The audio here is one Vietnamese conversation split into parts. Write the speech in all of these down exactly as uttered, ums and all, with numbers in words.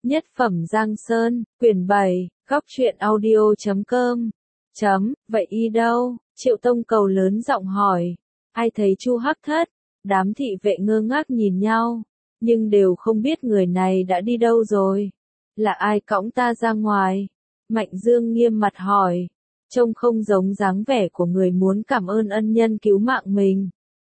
Nhất phẩm Giang Sơn, quyển bảy, góc truyện audio chấm com. Chấm, vậy y đâu? Triệu Tông Cầu lớn giọng hỏi. Ai thấy Chu Hắc Thất? Đám thị vệ ngơ ngác nhìn nhau, nhưng đều không biết người này đã đi đâu rồi. Là ai cõng ta ra ngoài? Mạnh Dương nghiêm mặt hỏi, trông không giống dáng vẻ của người muốn cảm ơn ân nhân cứu mạng mình.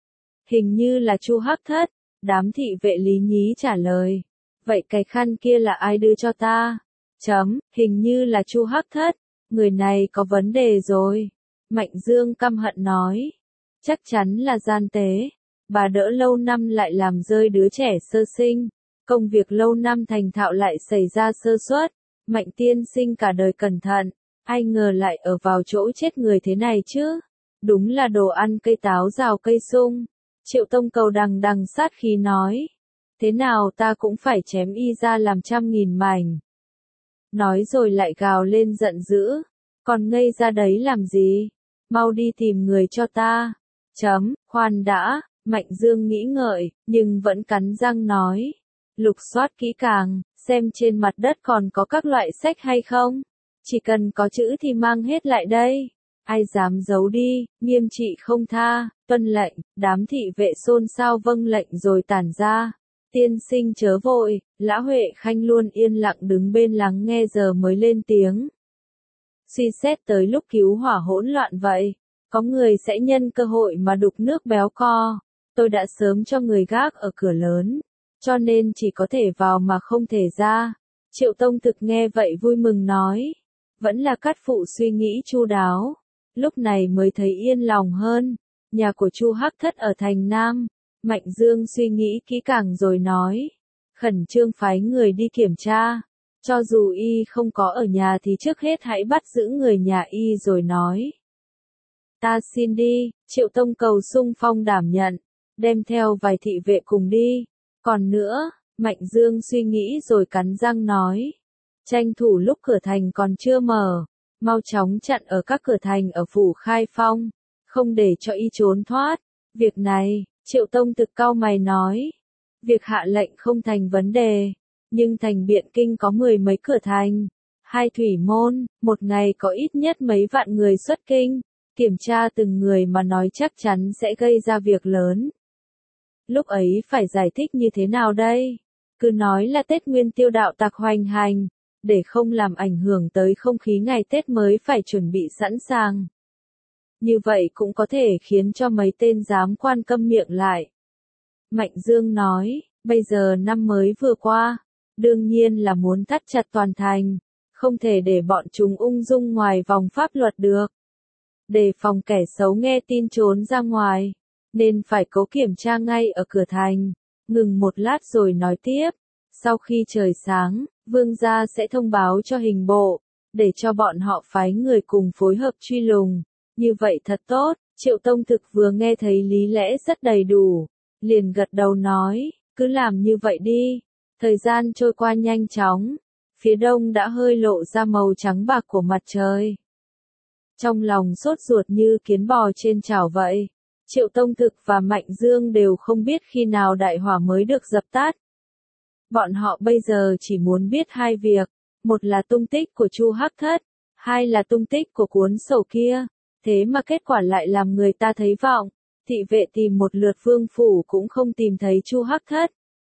Hình như là Chu Hắc Thất, đám thị vệ lý nhí trả lời. Vậy cái khăn kia là ai đưa cho ta? Chấm, hình như là Chu Hắc Thất, người này có vấn đề rồi. Mạnh Dương căm hận nói, chắc chắn là gian tế. Bà đỡ lâu năm lại làm rơi đứa trẻ sơ sinh, công việc lâu năm thành thạo lại xảy ra sơ suất. Mạnh tiên sinh cả đời cẩn thận, ai ngờ lại ở vào chỗ chết người thế này chứ. Đúng là đồ ăn cây táo rào cây sung. Triệu Tông Cầu đằng đằng sát khí nói, thế nào ta cũng phải chém y ra làm trăm nghìn mảnh. Nói rồi lại gào lên giận dữ, còn ngây ra đấy làm gì? Mau đi tìm người cho ta. Chấm, khoan đã. Mạnh Dương nghĩ ngợi, nhưng vẫn cắn răng nói. Lục soát kỹ càng, xem trên mặt đất còn có các loại sách hay không. Chỉ cần có chữ thì mang hết lại đây. Ai dám giấu đi, nghiêm trị không tha, tuân lệnh. Đám thị vệ xôn xao vâng lệnh rồi tản ra. Tiên sinh chớ vội, Lã Huệ Khanh luôn yên lặng đứng bên lắng nghe giờ mới lên tiếng. Suy xét tới lúc cứu hỏa hỗn loạn vậy, có người sẽ nhân cơ hội mà đục nước béo co. Tôi đã sớm cho người gác ở cửa lớn, cho nên chỉ có thể vào mà không thể ra. Triệu Tông Thực nghe vậy vui mừng nói, vẫn là các phụ suy nghĩ chu đáo. Lúc này mới thấy yên lòng hơn. Nhà của Chu Hắc Thất ở thành Nam. Mạnh Dương suy nghĩ kỹ càng rồi nói, khẩn trương phái người đi kiểm tra. Cho dù y không có ở nhà thì trước hết hãy bắt giữ người nhà y rồi nói. Ta xin đi. Triệu Tông Cầu sung phong đảm nhận, đem theo vài thị vệ cùng đi. Còn nữa, Mạnh Dương suy nghĩ rồi cắn răng nói, tranh thủ lúc cửa thành còn chưa mở, mau chóng chặn ở các cửa thành ở phủ Khai Phong, không để cho y trốn thoát. Việc này, Triệu Tông Thực cau mày nói, việc hạ lệnh không thành vấn đề, nhưng thành Biện Kinh có mười mấy cửa thành, hai thủy môn, một ngày có ít nhất mấy vạn người xuất kinh, kiểm tra từng người mà nói chắc chắn sẽ gây ra việc lớn. Lúc ấy phải giải thích như thế nào đây? Cứ nói là Tết Nguyên Tiêu đạo tặc hoành hành, để không làm ảnh hưởng tới không khí ngày Tết mới phải chuẩn bị sẵn sàng. Như vậy cũng có thể khiến cho mấy tên giám quan câm miệng lại. Mạnh Dương nói, bây giờ năm mới vừa qua, đương nhiên là muốn thắt chặt toàn thành, không thể để bọn chúng ung dung ngoài vòng pháp luật được. Đề phòng kẻ xấu nghe tin trốn ra ngoài, nên phải cố kiểm tra ngay ở cửa thành. Ngừng một lát rồi nói tiếp, sau khi trời sáng, vương gia sẽ thông báo cho hình bộ, để cho bọn họ phái người cùng phối hợp truy lùng. Như vậy thật tốt. Triệu Tông Thực vừa nghe thấy lý lẽ rất đầy đủ, liền gật đầu nói, cứ làm như vậy đi. Thời gian trôi qua nhanh chóng, phía đông đã hơi lộ ra màu trắng bạc của mặt trời. Trong lòng sốt ruột như kiến bò trên chảo vậy, Triệu Tông Thực và Mạnh Dương đều không biết khi nào đại hỏa mới được dập tắt. Bọn họ bây giờ chỉ muốn biết hai việc, một là tung tích của Chu Hắc Thất, hai là tung tích của cuốn sổ kia. Thế mà kết quả lại làm người ta thấy vọng, thị vệ tìm một lượt vương phủ cũng không tìm thấy Chu Hắc Thất.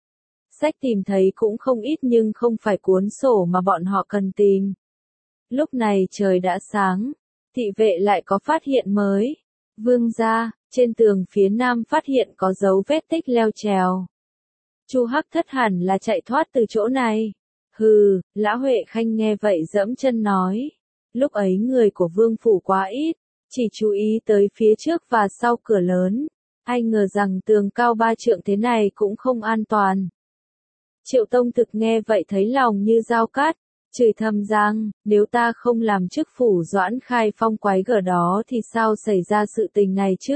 Sách tìm thấy cũng không ít nhưng không phải cuốn sổ mà bọn họ cần tìm. Lúc này trời đã sáng, thị vệ lại có phát hiện mới. Vương gia, trên tường phía nam phát hiện có dấu vết tích leo trèo. Chu Hắc Thất hẳn là chạy thoát từ chỗ này. Hừ, Lã Huệ Khanh nghe vậy giẫm chân nói. Lúc ấy người của vương phủ quá ít, chỉ chú ý tới phía trước và sau cửa lớn. Ai ngờ rằng tường cao ba trượng thế này cũng không an toàn. Triệu Tông Thực nghe vậy thấy lòng như dao cắt, chửi thầm rằng, nếu ta không làm chức phủ Doãn Khai Phong quái gở đó thì sao xảy ra sự tình này chứ?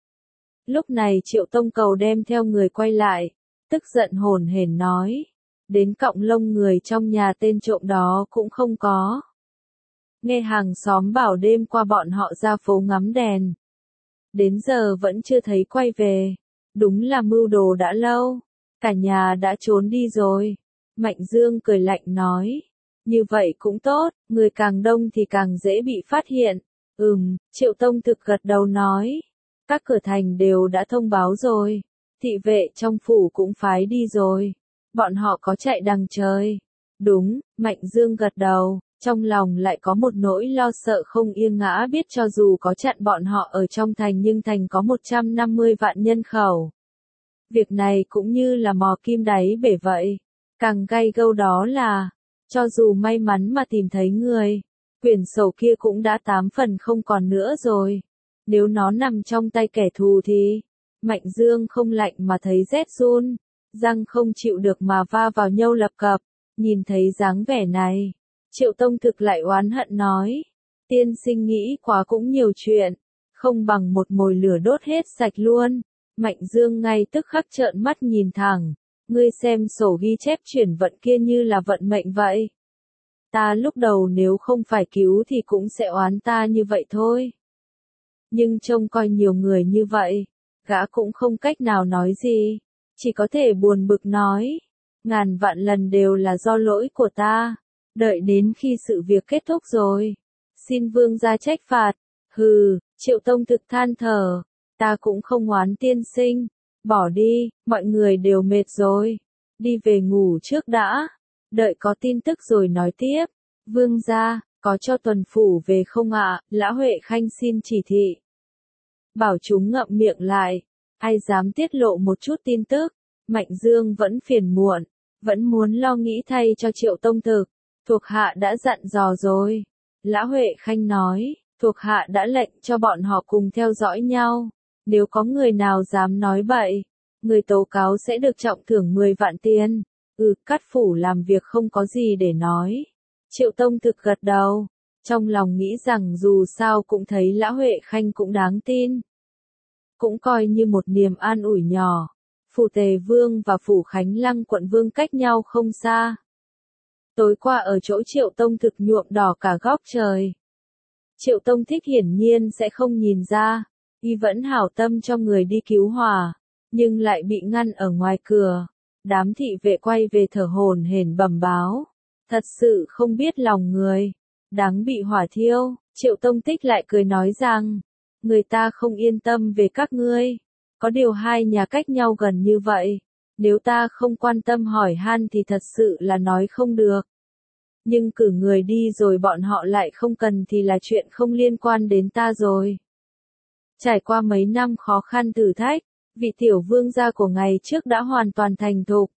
Lúc này Triệu Tông Cầu đem theo người quay lại, tức giận hổn hển nói, đến cọng lông người trong nhà tên trộm đó cũng không có. Nghe hàng xóm bảo đêm qua bọn họ ra phố ngắm đèn, đến giờ vẫn chưa thấy quay về, đúng là mưu đồ đã lâu, cả nhà đã trốn đi rồi. Mạnh Dương cười lạnh nói. Như vậy cũng tốt, người càng đông thì càng dễ bị phát hiện. Ừm, Triệu Tông Thực gật đầu nói. Các cửa thành đều đã thông báo rồi. Thị vệ trong phủ cũng phái đi rồi. Bọn họ có chạy đằng trời. Đúng, Mạnh Dương gật đầu, trong lòng lại có một nỗi lo sợ không yên ngã biết cho dù có chặn bọn họ ở trong thành nhưng thành có một trăm năm mươi vạn nhân khẩu. Việc này cũng như là mò kim đáy bể vậy. Càng gay gâu đó là, cho dù may mắn mà tìm thấy người, quyển sổ kia cũng đã tám phần không còn nữa rồi. Nếu nó nằm trong tay kẻ thù thì, Mạnh Dương không lạnh mà thấy rét run, răng không chịu được mà va vào nhau lập cập, nhìn thấy dáng vẻ này. Triệu Tông Thực lại oán hận nói, tiên sinh nghĩ quá cũng nhiều chuyện, không bằng một mồi lửa đốt hết sạch luôn. Mạnh Dương ngay tức khắc trợn mắt nhìn thẳng, ngươi xem sổ ghi chép chuyển vận kia như là vận mệnh vậy. Ta lúc đầu nếu không phải cứu thì cũng sẽ oán ta như vậy thôi. Nhưng trông coi nhiều người như vậy, gã cũng không cách nào nói gì, chỉ có thể buồn bực nói, ngàn vạn lần đều là do lỗi của ta, đợi đến khi sự việc kết thúc rồi, xin vương gia trách phạt. Hừ, Triệu Tông Thực than thở, ta cũng không oán tiên sinh, bỏ đi, mọi người đều mệt rồi, đi về ngủ trước đã, đợi có tin tức rồi nói tiếp. Vương gia, có cho tuần phủ về không ạ? Lã Huệ Khanh xin chỉ thị. Bảo chúng ngậm miệng lại, ai dám tiết lộ một chút tin tức. Mạnh Dương vẫn phiền muộn, vẫn muốn lo nghĩ thay cho Triệu Tông Thực, thuộc hạ đã dặn dò rồi. Lã Huệ Khanh nói, thuộc hạ đã lệnh cho bọn họ cùng theo dõi nhau, nếu có người nào dám nói bậy, người tố cáo sẽ được trọng thưởng mười vạn tiền. Ừ, Cát phủ làm việc không có gì để nói. Triệu Tông Thực gật đầu, trong lòng nghĩ rằng dù sao cũng thấy Lã Huệ Khanh cũng đáng tin. Cũng coi như một niềm an ủi nhỏ. Phủ Tề Vương và Phủ Khánh Lăng quận Vương cách nhau không xa. Tối qua ở chỗ Triệu Tông Thực nhuộm đỏ cả góc trời. Triệu Tông Thích hiển nhiên sẽ không nhìn ra, y vẫn hảo tâm cho người đi cứu hỏa, nhưng lại bị ngăn ở ngoài cửa. Đám thị vệ quay về thở hổn hển bẩm báo. Thật sự không biết lòng người, đáng bị hỏa thiêu. Triệu Tông Tích lại cười nói rằng, người ta không yên tâm về các ngươi, có điều hai nhà cách nhau gần như vậy, nếu ta không quan tâm hỏi han thì thật sự là nói không được. Nhưng cử người đi rồi bọn họ lại không cần thì là chuyện không liên quan đến ta rồi. Trải qua mấy năm khó khăn thử thách, vị tiểu vương gia của ngày trước đã hoàn toàn thành thục.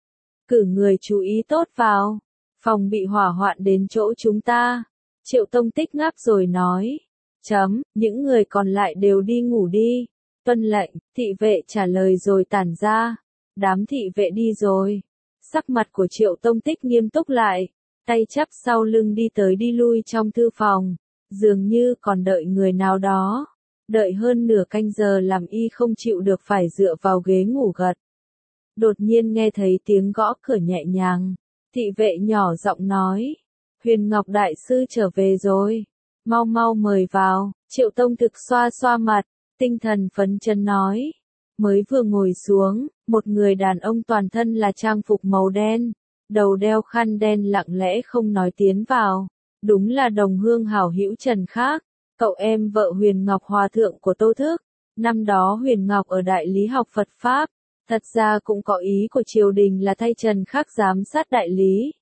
Cử người chú ý tốt vào, phòng bị hỏa hoạn đến chỗ chúng ta. Triệu Tông Tích ngáp rồi nói, chấm, những người còn lại đều đi ngủ đi. Tuân lệnh, thị vệ trả lời rồi tản ra. Đám thị vệ đi rồi. Sắc mặt của Triệu Tông Tích nghiêm túc lại, tay chắp sau lưng đi tới đi lui trong thư phòng, dường như còn đợi người nào đó. Đợi hơn nửa canh giờ làm y không chịu được phải dựa vào ghế ngủ gật. Đột nhiên nghe thấy tiếng gõ cửa nhẹ nhàng, thị vệ nhỏ giọng nói, Huyền Ngọc Đại Sư trở về rồi, mau mau mời vào. Triệu Tông Thực xoa xoa mặt, tinh thần phấn chấn nói, mới vừa ngồi xuống, một người đàn ông toàn thân là trang phục màu đen, đầu đeo khăn đen lặng lẽ không nói tiến vào, đúng là đồng hương hảo hữu Trần Khác, cậu em vợ Huyền Ngọc Hòa Thượng của Tô Thức. Năm đó Huyền Ngọc ở Đại Lý học Phật Pháp, thật ra cũng có ý của triều đình là thay Trần Khác giám sát Đại Lý.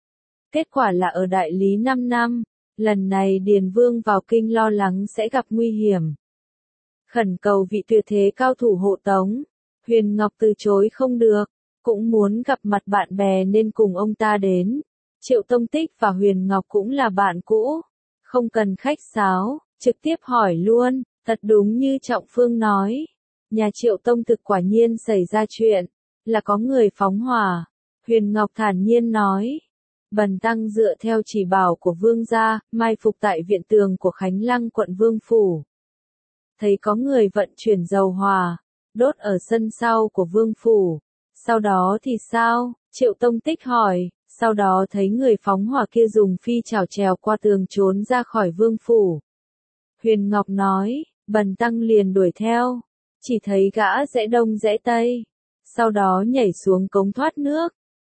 Kết quả là ở Đại Lý năm năm, lần này Điền Vương vào kinh lo lắng sẽ gặp nguy hiểm. Khẩn cầu vị tuyệt thế cao thủ hộ tống, Huyền Ngọc từ chối không được, cũng muốn gặp mặt bạn bè nên cùng ông ta đến. Triệu Tông Tích và Huyền Ngọc cũng là bạn cũ, không cần khách sáo, trực tiếp hỏi luôn, thật đúng như Trọng Phương nói. Nhà Triệu Tông Thực quả nhiên xảy ra chuyện, là có người phóng hỏa. Huyền Ngọc thản nhiên nói, bần tăng dựa theo chỉ bảo của vương gia, mai phục tại viện tường của Khánh Lăng quận Vương Phủ. Thấy có người vận chuyển dầu hỏa, đốt ở sân sau của Vương Phủ. Sau đó thì sao? Triệu Tông Tích hỏi, sau đó thấy người phóng hỏa kia dùng phi chảo trèo qua tường trốn ra khỏi Vương Phủ. Huyền Ngọc nói, bần tăng liền đuổi theo, chỉ thấy gã rẽ đông rẽ tây, sau đó nhảy xuống cống thoát nước,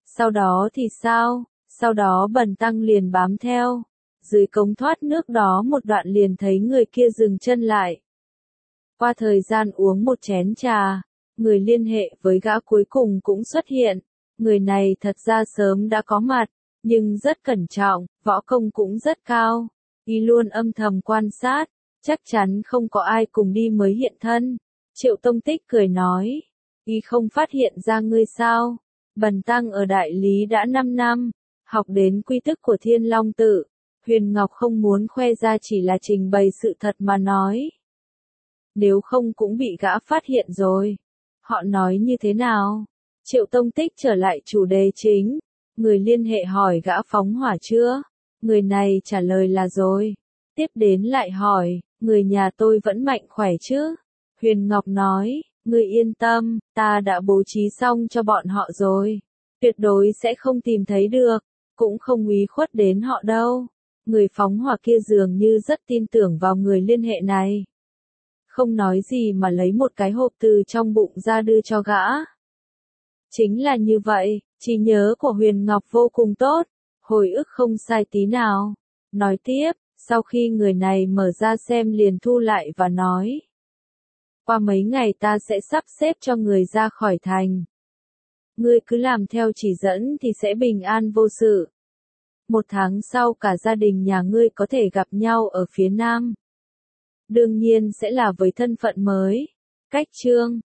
Sau đó thì sao? Sau đó Bần tăng liền bám theo. Dưới cống thoát nước đó một đoạn liền thấy người kia dừng chân lại. Qua thời gian uống một chén trà, người liên hệ với gã cuối cùng cũng xuất hiện. Người này thật ra sớm đã có mặt, nhưng rất cẩn trọng, võ công cũng rất cao. Y luôn âm thầm quan sát, chắc chắn không có ai cùng đi mới hiện thân. Triệu Tông Tích cười nói, Y không phát hiện ra ngươi sao? Bần tăng ở đại lý đã năm năm, học đến quy tắc của Thiên Long Tự. Huyền Ngọc không muốn khoe ra chỉ là trình bày sự thật mà nói. Nếu không cũng bị gã phát hiện rồi. Họ nói như thế nào? Triệu Tông Tích trở lại chủ đề chính. Người liên hệ hỏi gã phóng hỏa chưa? Người này trả lời là rồi. Tiếp đến lại hỏi, người nhà tôi vẫn mạnh khỏe chứ? Huyền Ngọc nói, ngươi yên tâm, ta đã bố trí xong cho bọn họ rồi. Tuyệt đối sẽ không tìm thấy được, cũng không uy khuất đến họ đâu. Người phóng hỏa kia dường như rất tin tưởng vào người liên hệ này. Không nói gì mà lấy một cái hộp từ trong bụng ra đưa cho gã. Chính là như vậy, trí nhớ của Huyền Ngọc vô cùng tốt, hồi ức không sai tí nào. Nói tiếp, sau khi người này mở ra xem liền thu lại và nói. Qua mấy ngày ta sẽ sắp xếp cho người ra khỏi thành. Ngươi cứ làm theo chỉ dẫn thì sẽ bình an vô sự. Một tháng sau cả gia đình nhà ngươi có thể gặp nhau ở phía nam. Đương nhiên sẽ là với thân phận mới. Cách chương